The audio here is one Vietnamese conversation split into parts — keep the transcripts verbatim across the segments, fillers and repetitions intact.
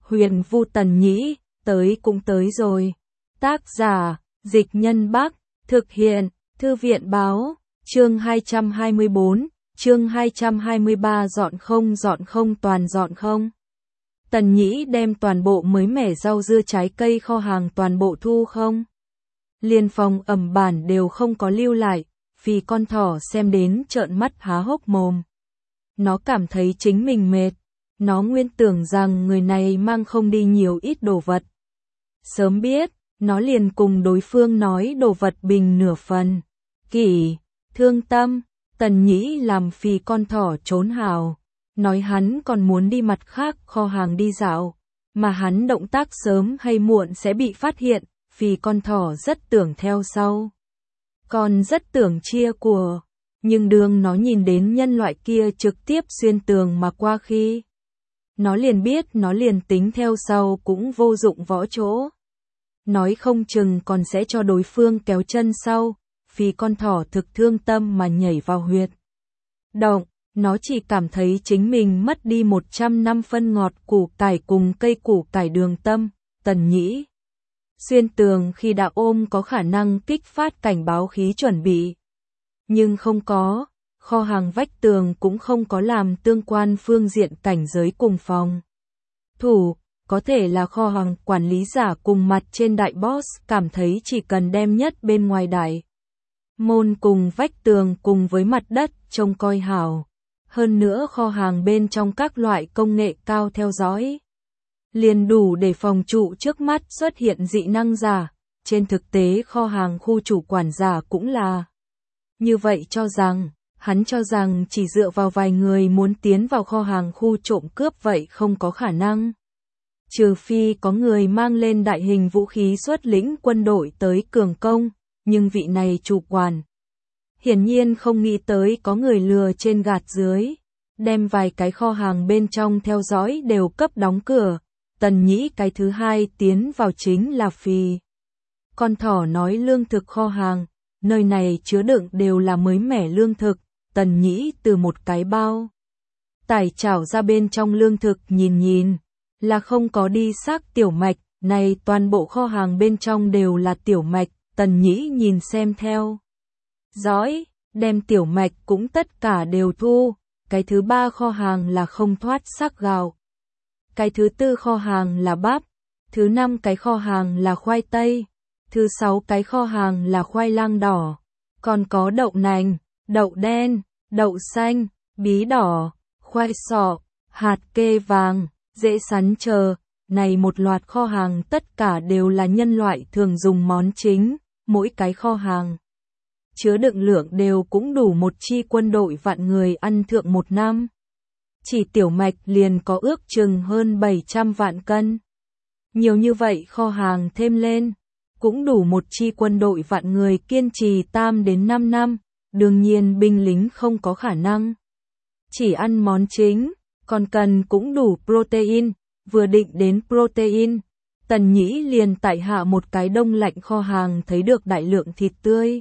Huyền Vu Tần Nhĩ, tới cũng tới rồi. Tác giả, Dịch Nhân Bắc, thực hiện, Thư viện Báo, chương hai trăm hai mươi bốn, chương hai trăm hai mươi ba dọn không dọn không toàn dọn không. Tần Nhĩ đem toàn bộ mới mẻ rau dưa trái cây kho hàng toàn bộ thu không. Liên phòng ẩm bản đều không có lưu lại, vì con thỏ xem đến trợn mắt há hốc mồm. Nó cảm thấy chính mình mệt, nó nguyên tưởng rằng người này mang không đi nhiều ít đồ vật. Sớm biết, nó liền cùng đối phương nói đồ vật bình nửa phần. Kỷ, thương tâm, Tần Nhĩ làm phì con thỏ trốn hào, nói hắn còn muốn đi mặt khác kho hàng đi dạo, mà hắn động tác sớm hay muộn sẽ bị phát hiện, vì con thỏ rất tưởng theo sau. Còn rất tưởng chia của, nhưng đường nó nhìn đến nhân loại kia trực tiếp xuyên tường mà qua khi. Nó liền biết nó liền tính theo sau cũng vô dụng võ chỗ. Nói không chừng còn sẽ cho đối phương kéo chân sau, vì con thỏ thực thương tâm mà nhảy vào huyệt động, nó chỉ cảm thấy chính mình mất đi một trăm năm phân ngọt củ cải cùng cây củ cải đường tâm. Tần Nhĩ xuyên tường khi đã ôm có khả năng kích phát cảnh báo khí chuẩn bị, nhưng không có, kho hàng vách tường cũng không có làm tương quan phương diện cảnh giới cùng phòng thủ. Có thể là kho hàng quản lý giả cùng mặt trên đại boss cảm thấy chỉ cần đem nhất bên ngoài đại môn cùng vách tường cùng với mặt đất trông coi hảo. Hơn nữa kho hàng bên trong các loại công nghệ cao theo dõi liền đủ để phòng trụ trước mắt xuất hiện dị năng giả. Trên thực tế kho hàng khu chủ quản giả cũng là như vậy cho rằng, hắn cho rằng chỉ dựa vào vài người muốn tiến vào kho hàng khu trộm cướp vậy không có khả năng. Trừ phi có người mang lên đại hình vũ khí xuất lĩnh quân đội tới cường công, nhưng vị này chủ quản hiển nhiên không nghĩ tới có người lừa trên gạt dưới, đem vài cái kho hàng bên trong theo dõi đều cấp đóng cửa. Tần Nhĩ cái thứ hai tiến vào chính là phì con thỏ nói lương thực kho hàng, nơi này chứa đựng đều là mới mẻ lương thực. Tần Nhĩ từ một cái bao tải chảo ra bên trong lương thực nhìn nhìn, là không có đi xác tiểu mạch, này toàn bộ kho hàng bên trong đều là tiểu mạch. Tần Nhĩ nhìn xem theo dõi, đem tiểu mạch cũng tất cả đều thu. Cái thứ ba kho hàng là không thoát xác gạo, cái thứ tư kho hàng là bắp, thứ năm cái kho hàng là khoai tây, thứ sáu cái kho hàng là khoai lang đỏ, còn có đậu nành, đậu đen, đậu xanh, bí đỏ, khoai sọ, hạt kê vàng, dễ sắn chờ. Này một loạt kho hàng tất cả đều là nhân loại thường dùng món chính, mỗi cái kho hàng chứa đựng lượng đều cũng đủ một chi quân đội vạn người ăn thượng một năm. Chỉ tiểu mạch liền có ước chừng hơn bảy trăm vạn cân. Nhiều như vậy kho hàng thêm lên, cũng đủ một chi quân đội vạn người kiên trì tam đến năm năm. Đương nhiên binh lính không có khả năng chỉ ăn món chính, còn cần cũng đủ protein. Vừa định đến protein, Tần Nhĩ liền tại hạ một cái đông lạnh kho hàng thấy được đại lượng thịt tươi.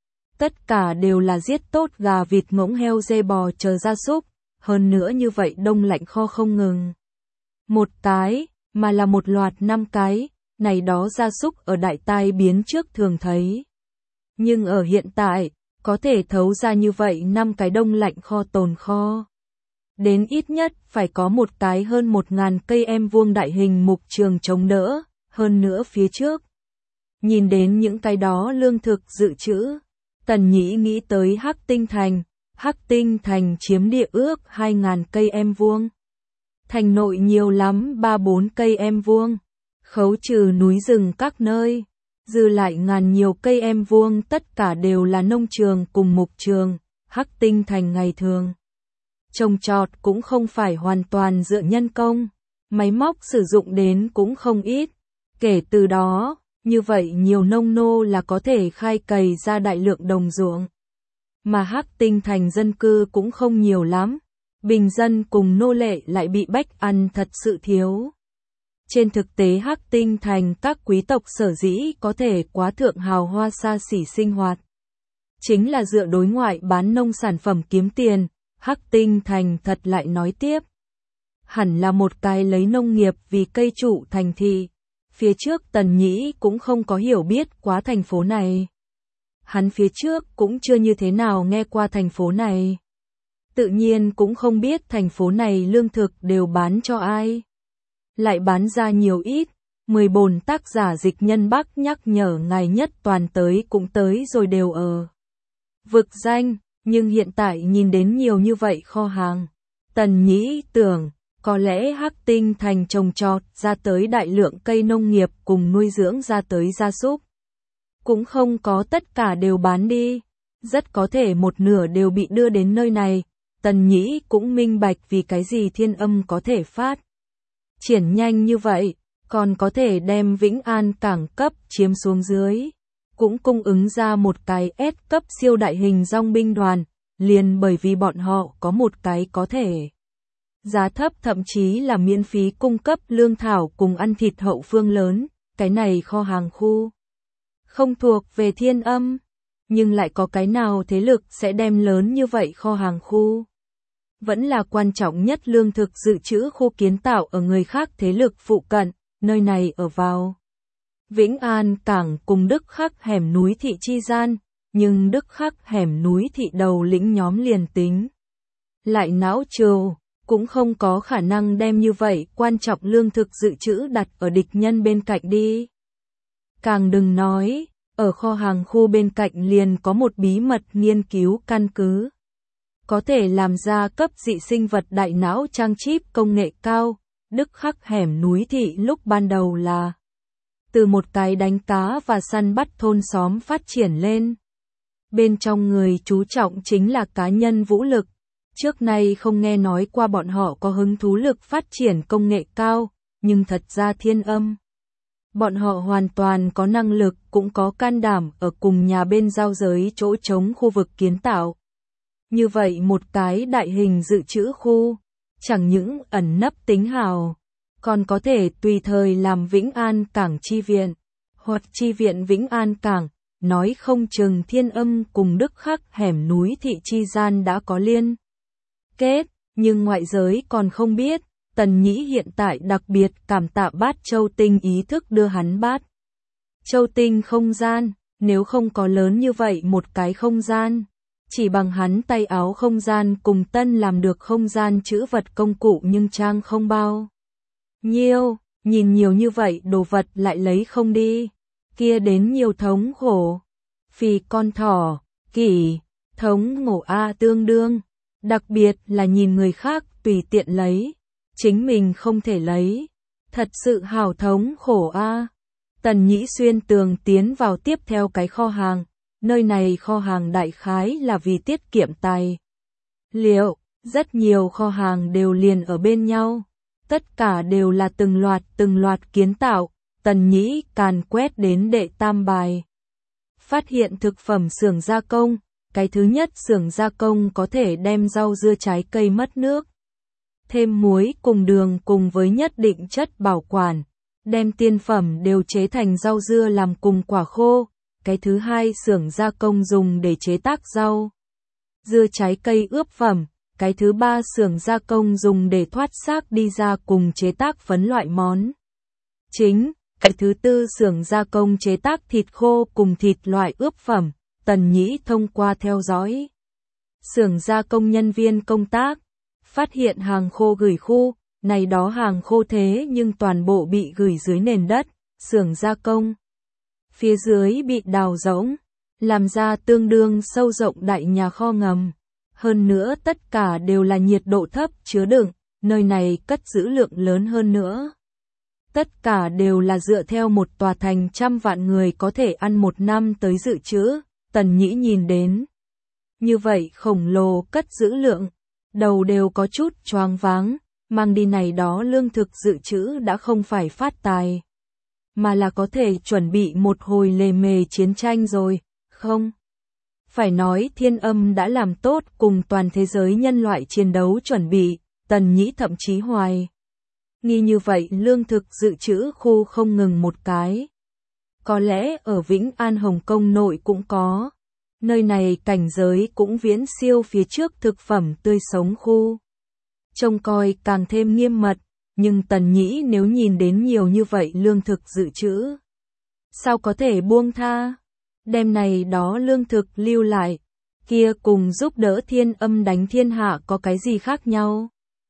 Tất cả đều là giết tốt gà vịt ngỗng heo dê bò chờ gia súc, hơn nữa như vậy đông lạnh kho không ngừng một cái, mà là một loạt năm cái. Này đó gia súc ở đại tai biến trước thường thấy, nhưng ở hiện tại có thể thấu ra như vậy năm cái đông lạnh kho tồn kho. Đến ít nhất phải có một cái hơn một ngàn cây em vuông đại hình mục trường chống đỡ. Hơn nữa phía trước nhìn đến những cái đó lương thực dự trữ, Tần Nhĩ nghĩ tới Hắc Tinh Thành. Hắc Tinh Thành chiếm địa ước hai ngàn cây em vuông, thành nội nhiều lắm ba bốn cây em vuông, khấu trừ núi rừng các nơi, dư lại ngàn nhiều cây em vuông tất cả đều là nông trường cùng mục trường. Hắc Tinh Thành ngày thường trồng trọt cũng không phải hoàn toàn dựa nhân công, máy móc sử dụng đến cũng không ít. Kể từ đó, như vậy nhiều nông nô là có thể khai cày ra đại lượng đồng ruộng. Mà Hắc Tinh Thành dân cư cũng không nhiều lắm, bình dân cùng nô lệ lại bị bách ăn thật sự thiếu. Trên thực tế Hắc Tinh Thành các quý tộc sở dĩ có thể quá thượng hào hoa xa xỉ sinh hoạt, chính là dựa đối ngoại bán nông sản phẩm kiếm tiền. Hắc Tinh Thành thật lại nói tiếp, hẳn là một cái lấy nông nghiệp vì cây trụ thành thị. Phía trước Tần Nhĩ cũng không có hiểu biết quá thành phố này. Hắn phía trước cũng chưa như thế nào nghe qua thành phố này. Tự nhiên cũng không biết thành phố này lương thực đều bán cho ai. Lại bán ra nhiều ít. Mười bổn tác giả Dịch Nhân Bắc nhắc nhở ngài nhất toàn tới cũng tới rồi đều ở vực danh, nhưng hiện tại nhìn đến nhiều như vậy kho hàng. Tần Nhĩ tưởng, có lẽ Hắc Tinh thành trồng trọt ra tới đại lượng cây nông nghiệp cùng nuôi dưỡng ra tới gia súc. Cũng không có tất cả đều bán đi, rất có thể một nửa đều bị đưa đến nơi này. Tần Nhĩ cũng minh bạch vì cái gì Thiên Âm có thể phát triển nhanh như vậy, còn có thể đem Vĩnh An cảng cấp chiếm xuống dưới. Cũng cung ứng ra một cái S cấp siêu đại hình dòng binh đoàn, liền bởi vì bọn họ có một cái có thể giá thấp thậm chí là miễn phí cung cấp lương thảo cùng ăn thịt hậu phương lớn, cái này kho hàng khu không thuộc về Thiên Âm, nhưng lại có cái nào thế lực sẽ đem lớn như vậy kho hàng khu. Vẫn là quan trọng nhất lương thực dự trữ khu kiến tạo ở người khác thế lực phụ cận, nơi này ở vào Vĩnh An cảng cùng Đức Khắc hẻm núi thị chi gian, nhưng Đức Khắc hẻm núi thị đầu lĩnh nhóm liền tính lại não trừ, cũng không có khả năng đem như vậy quan trọng lương thực dự trữ đặt ở địch nhân bên cạnh đi. Càng đừng nói, ở kho hàng khu bên cạnh liền có một bí mật nghiên cứu căn cứ. Có thể làm ra cấp dị sinh vật đại não trang chip công nghệ cao. Đức Khắc hẻm núi thị lúc ban đầu là từ một cái đánh cá và săn bắt thôn xóm phát triển lên. Bên trong người chú trọng chính là cá nhân vũ lực. Trước nay không nghe nói qua bọn họ có hứng thú lực phát triển công nghệ cao, nhưng thật ra Thiên Âm. Bọn họ hoàn toàn có năng lực cũng có can đảm ở cùng nhà bên giao giới chỗ trống khu vực kiến tạo. Như vậy một cái đại hình dự trữ khu, chẳng những ẩn nấp tính hào, còn có thể tùy thời làm Vĩnh An cảng chi viện, hoặc chi viện Vĩnh An cảng, nói không chừng Thiên Âm cùng Đức Khắc hẻm núi thị chi gian đã có liên kết, nhưng ngoại giới còn không biết. Tần Nhĩ hiện tại đặc biệt cảm tạ Bát Châu Tinh ý thức đưa hắn Bát Châu Tinh không gian, nếu không có lớn như vậy một cái không gian, chỉ bằng hắn tay áo không gian cùng tân làm được không gian chữ vật công cụ nhưng trang không bao nhiêu, nhìn nhiều như vậy đồ vật lại lấy không đi, kia đến nhiều thống khổ. Phì con thỏ, kỷ, thống ngộ A tương đương, đặc biệt là nhìn người khác tùy tiện lấy, chính mình không thể lấy, thật sự hào thống khổ A. Tần Nhĩ xuyên tường tiến vào tiếp theo cái kho hàng, nơi này kho hàng đại khái là vì tiết kiệm tài liệu, rất nhiều kho hàng đều liền ở bên nhau, tất cả đều là từng loạt từng loạt kiến tạo. Tần Nhĩ càn quét đến đệ tam bài, phát hiện thực phẩm xưởng gia công. Cái thứ nhất xưởng gia công có thể đem rau dưa trái cây mất nước, thêm muối cùng đường cùng với nhất định chất bảo quản, đem tiên phẩm đều chế thành rau dưa làm cùng quả khô. Cái thứ hai xưởng gia công dùng để chế tác rau dưa trái cây ướp phẩm. Cái thứ ba xưởng gia công dùng để thoát xác đi ra cùng chế tác phấn loại món chính. Cái thứ tư xưởng gia công chế tác thịt khô cùng thịt loại ướp phẩm. Tần Nhĩ thông qua theo dõi xưởng gia công nhân viên công tác, phát hiện hàng khô gửi khu, này đó hàng khô thế nhưng toàn bộ bị gửi dưới nền đất, xưởng gia công phía dưới bị đào rỗng, làm ra tương đương sâu rộng đại nhà kho ngầm. Hơn nữa tất cả đều là nhiệt độ thấp chứa đựng, nơi này cất giữ lượng lớn hơn nữa. Tất cả đều là dựa theo một tòa thành trăm vạn người có thể ăn một năm tới dự trữ. Tần Nhĩ nhìn đến như vậy khổng lồ cất giữ lượng, đầu đều có chút choáng váng, mang đi này đó lương thực dự trữ đã không phải phát tài, mà là có thể chuẩn bị một hồi lề mề chiến tranh rồi, không? Phải nói Thiên Âm đã làm tốt cùng toàn thế giới nhân loại chiến đấu chuẩn bị. Tần Nhĩ thậm chí hoài nghi như vậy lương thực dự trữ khu không ngừng một cái. Có lẽ ở Vĩnh An Hồng Kông nội cũng có. Nơi này cảnh giới cũng viễn siêu phía trước thực phẩm tươi sống khu. trông coi càng thêm nghiêm mật, nhưng Tần Nhĩ nếu nhìn đến nhiều như vậy lương thực dự trữ, sao có thể buông tha? Đêm này đó lương thực lưu lại, kia cùng giúp đỡ Thiên Âm đánh thiên hạ có cái gì khác nhau?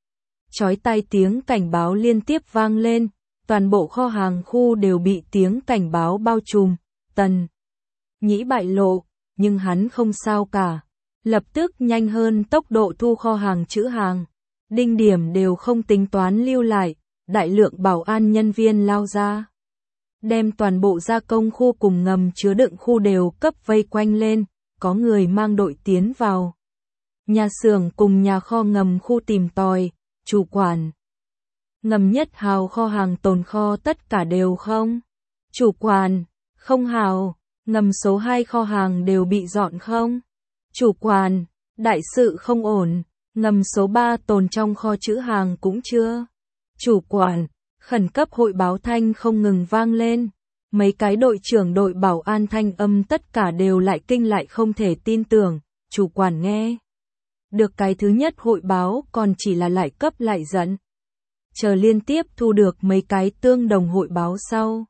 Chói tai tiếng cảnh báo liên tiếp vang lên, toàn bộ kho hàng khu đều bị tiếng cảnh báo bao trùm. Tần Nhĩ bại lộ, nhưng hắn không sao cả, lập tức nhanh hơn tốc độ thu kho hàng trữ hàng. Đinh điểm đều không tính toán lưu lại, đại lượng bảo an nhân viên lao ra, đem toàn bộ gia công khu cùng ngầm chứa đựng khu đều cấp vây quanh lên, có người mang đội tiến vào nhà xưởng cùng nhà kho ngầm khu tìm tòi. Chủ quản, ngầm nhất hào kho hàng tồn kho tất cả đều không? Chủ quản, không hào. Ngầm số hai kho hàng đều bị dọn không? Chủ quản, đại sự không ổn. Ngầm số ba tồn trong kho trữ hàng cũng chưa. Chủ quản, khẩn cấp hội báo thanh không ngừng vang lên. Mấy cái đội trưởng đội bảo an thanh âm tất cả đều lại kinh lại không thể tin tưởng. Chủ quản nghe được cái thứ nhất hội báo còn chỉ là lại cấp lại giận. Chờ liên tiếp thu được mấy cái tương đồng hội báo sau.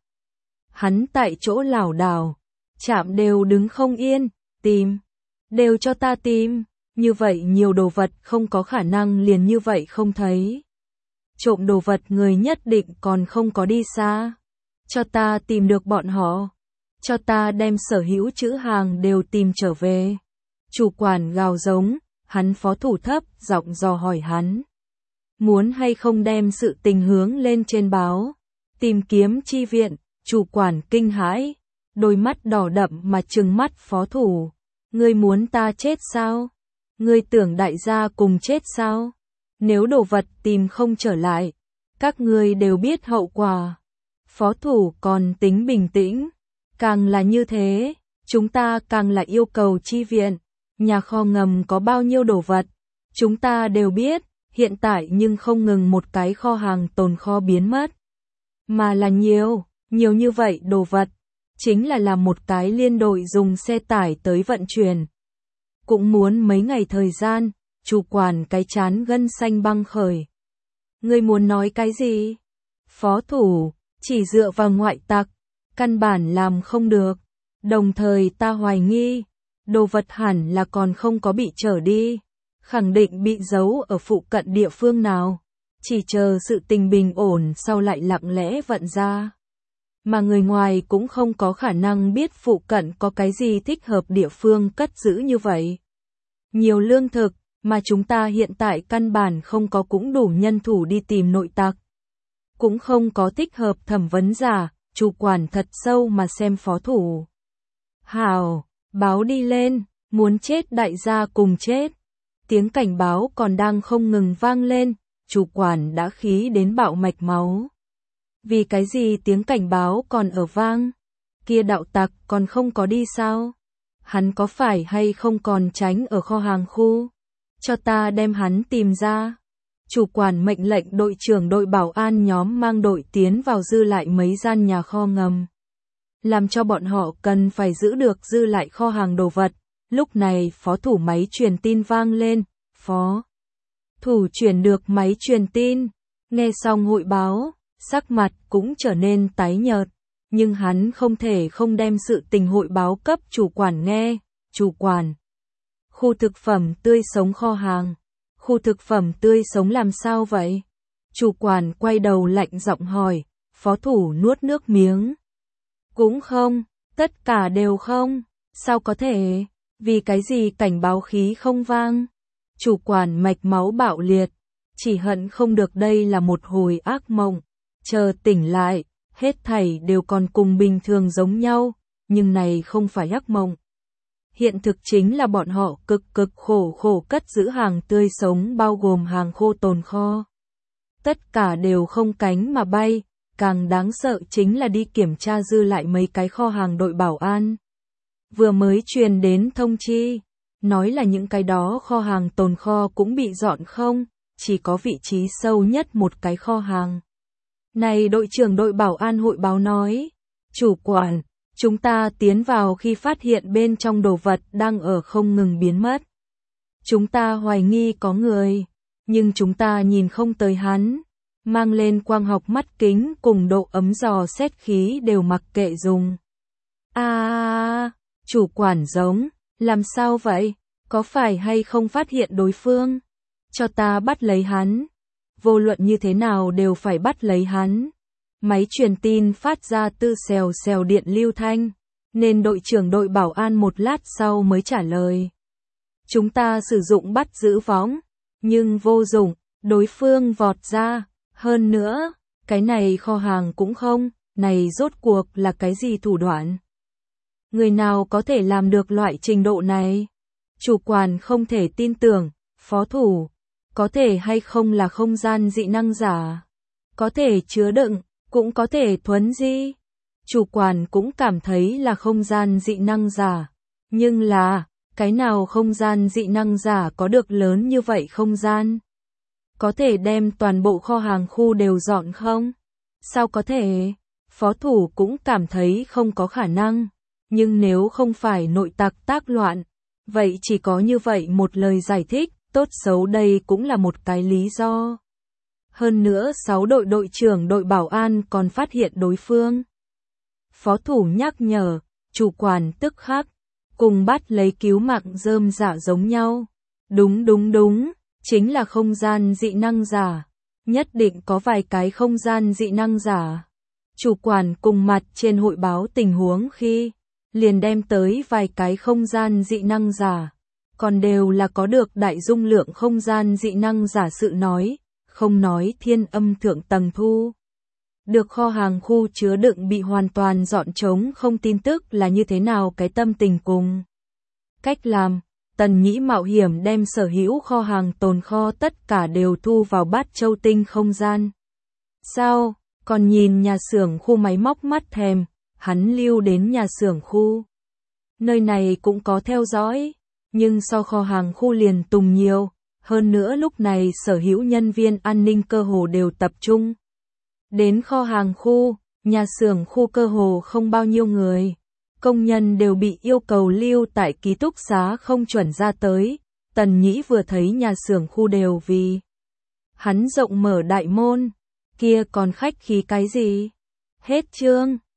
Hắn tại chỗ lảo đảo, chạm đều đứng không yên, tìm, đều cho ta tìm, như vậy nhiều đồ vật không có khả năng liền như vậy không thấy. Trộm đồ vật người nhất định còn không có đi xa. Cho ta tìm được bọn họ, cho ta đem sở hữu trữ hàng đều tìm trở về. Chủ quản gào giống, hắn phó thủ thấp giọng dò hỏi hắn. Muốn hay không đem sự tình hướng lên trên báo, tìm kiếm chi viện. Chủ quản kinh hãi, đôi mắt đỏ đậm mà trừng mắt phó thủ. Ngươi muốn ta chết sao? Ngươi tưởng đại gia cùng chết sao? Nếu đồ vật tìm không trở lại, các ngươi đều biết hậu quả. Phó thủ còn tính bình tĩnh. Càng là như thế, chúng ta càng là yêu cầu chi viện. Nhà kho ngầm có bao nhiêu đồ vật, chúng ta đều biết, hiện tại nhưng không ngừng một cái kho hàng tồn kho biến mất. Mà là nhiều, nhiều như vậy đồ vật, chính là làm một cái liên đội dùng xe tải tới vận chuyển. Cũng muốn mấy ngày thời gian, chủ quản cái chán gân xanh băng khởi. Ngươi muốn nói cái gì? Phó thủ, chỉ dựa vào ngoại tặc, căn bản làm không được. Đồng thời ta hoài nghi, đồ vật hẳn là còn không có bị trở đi, khẳng định bị giấu ở phụ cận địa phương nào, chỉ chờ sự tình bình ổn sau lại lặng lẽ vận ra. Mà người ngoài cũng không có khả năng biết phụ cận có cái gì thích hợp địa phương cất giữ như vậy. Nhiều lương thực, mà chúng ta hiện tại căn bản không có cũng đủ nhân thủ đi tìm nội tặc. Cũng không có thích hợp thẩm vấn giả, chủ quản thật sâu mà xem phó thủ. Hào, báo đi lên, muốn chết đại gia cùng chết. Tiếng cảnh báo còn đang không ngừng vang lên, chủ quản đã khí đến bạo mạch máu. Vì cái gì tiếng cảnh báo còn ở vang? Kia đạo tặc còn không có đi sao? Hắn có phải hay không còn tránh ở kho hàng khu? Cho ta đem hắn tìm ra. Chủ quản mệnh lệnh đội trưởng đội bảo an nhóm mang đội tiến vào dư lại mấy gian nhà kho ngầm. Làm cho bọn họ cần phải giữ được dư lại kho hàng đồ vật. Lúc này phó thủ máy truyền tin vang lên. Phó thủ chuyển được máy truyền tin. Nghe xong hội báo, sắc mặt cũng trở nên tái nhợt. Nhưng hắn không thể không đem sự tình hội báo cấp chủ quản nghe. Chủ quản, khu thực phẩm tươi sống kho hàng. Khu thực phẩm tươi sống làm sao vậy? Chủ quản quay đầu lạnh giọng hỏi. Phó thủ nuốt nước miếng. Cũng không, tất cả đều không. Sao có thể? Vì cái gì cảnh báo khí không vang? Chủ quản mạch máu bạo liệt. Chỉ hận không được đây là một hồi ác mộng. Chờ tỉnh lại, hết thảy đều còn cùng bình thường giống nhau. Nhưng này không phải ác mộng. Hiện thực chính là bọn họ cực cực khổ khổ cất giữ hàng tươi sống bao gồm hàng khô tồn kho. Tất cả đều không cánh mà bay, càng đáng sợ chính là đi kiểm tra dư lại mấy cái kho hàng đội bảo an. Vừa mới truyền đến thông chi, nói là những cái đó kho hàng tồn kho cũng bị dọn không, chỉ có vị trí sâu nhất một cái kho hàng. Này đội trưởng đội bảo an hội báo nói, chủ quản, chúng ta tiến vào khi phát hiện bên trong đồ vật đang ở không ngừng biến mất. Chúng ta hoài nghi có người, nhưng chúng ta nhìn không tới hắn. Mang lên quang học mắt kính cùng độ ấm dò xét khí đều mặc kệ dùng. À, chủ quản giống, làm sao vậy? Có phải hay không phát hiện đối phương? Cho ta bắt lấy hắn. Vô luận như thế nào đều phải bắt lấy hắn. Máy truyền tin phát ra tư xèo xèo điện lưu thanh, nên đội trưởng đội bảo an một lát sau mới trả lời. Chúng ta sử dụng bắt giữ võng, nhưng vô dụng, đối phương vọt ra. Hơn nữa, cái này kho hàng cũng không, này rốt cuộc là cái gì thủ đoạn? Người nào có thể làm được loại trình độ này? Chủ quản không thể tin tưởng, phó thủ, có thể hay không là không gian dị năng giả? Có thể chứa đựng, cũng có thể thuấn di. Chủ quản cũng cảm thấy là không gian dị năng giả, nhưng là, cái nào không gian dị năng giả có được lớn như vậy không gian? Có thể đem toàn bộ kho hàng khu đều dọn không? Sao có thể? Phó thủ cũng cảm thấy không có khả năng, nhưng nếu không phải nội tặc tác loạn, vậy chỉ có như vậy một lời giải thích, tốt xấu đây cũng là một cái lý do. Hơn nữa sáu đội đội trưởng đội bảo an còn phát hiện đối phương. Phó thủ nhắc nhở, chủ quản tức khắc, cùng bắt lấy cứu mạng rơm dạ giống nhau. Đúng đúng đúng, chính là không gian dị năng giả. Nhất định có vài cái không gian dị năng giả. Chủ quản cùng mặt trên hội báo tình huống khi, liền đem tới vài cái không gian dị năng giả. Còn đều là có được đại dung lượng không gian dị năng giả sự nói, không nói thiên âm thượng tầng thu. Được kho hàng khu chứa đựng bị hoàn toàn dọn trống không tin tức là như thế nào cái tâm tình cùng. Cách làm, Tần Nhĩ mạo hiểm đem sở hữu kho hàng tồn kho tất cả đều thu vào bát châu tinh không gian. Sao, còn nhìn nhà xưởng khu máy móc mắt thèm, hắn lưu đến nhà xưởng khu. Nơi này cũng có theo dõi, nhưng so kho hàng khu liền tùng nhiều, hơn nữa lúc này sở hữu nhân viên an ninh cơ hồ đều tập trung. Đến kho hàng khu, nhà xưởng khu cơ hồ không bao nhiêu người. Công nhân đều bị yêu cầu lưu tại ký túc xá không chuẩn ra tới. Tần Nhĩ vừa thấy nhà xưởng khu đều vì hắn rộng mở đại môn, kia còn khách khí cái gì? Hết chương.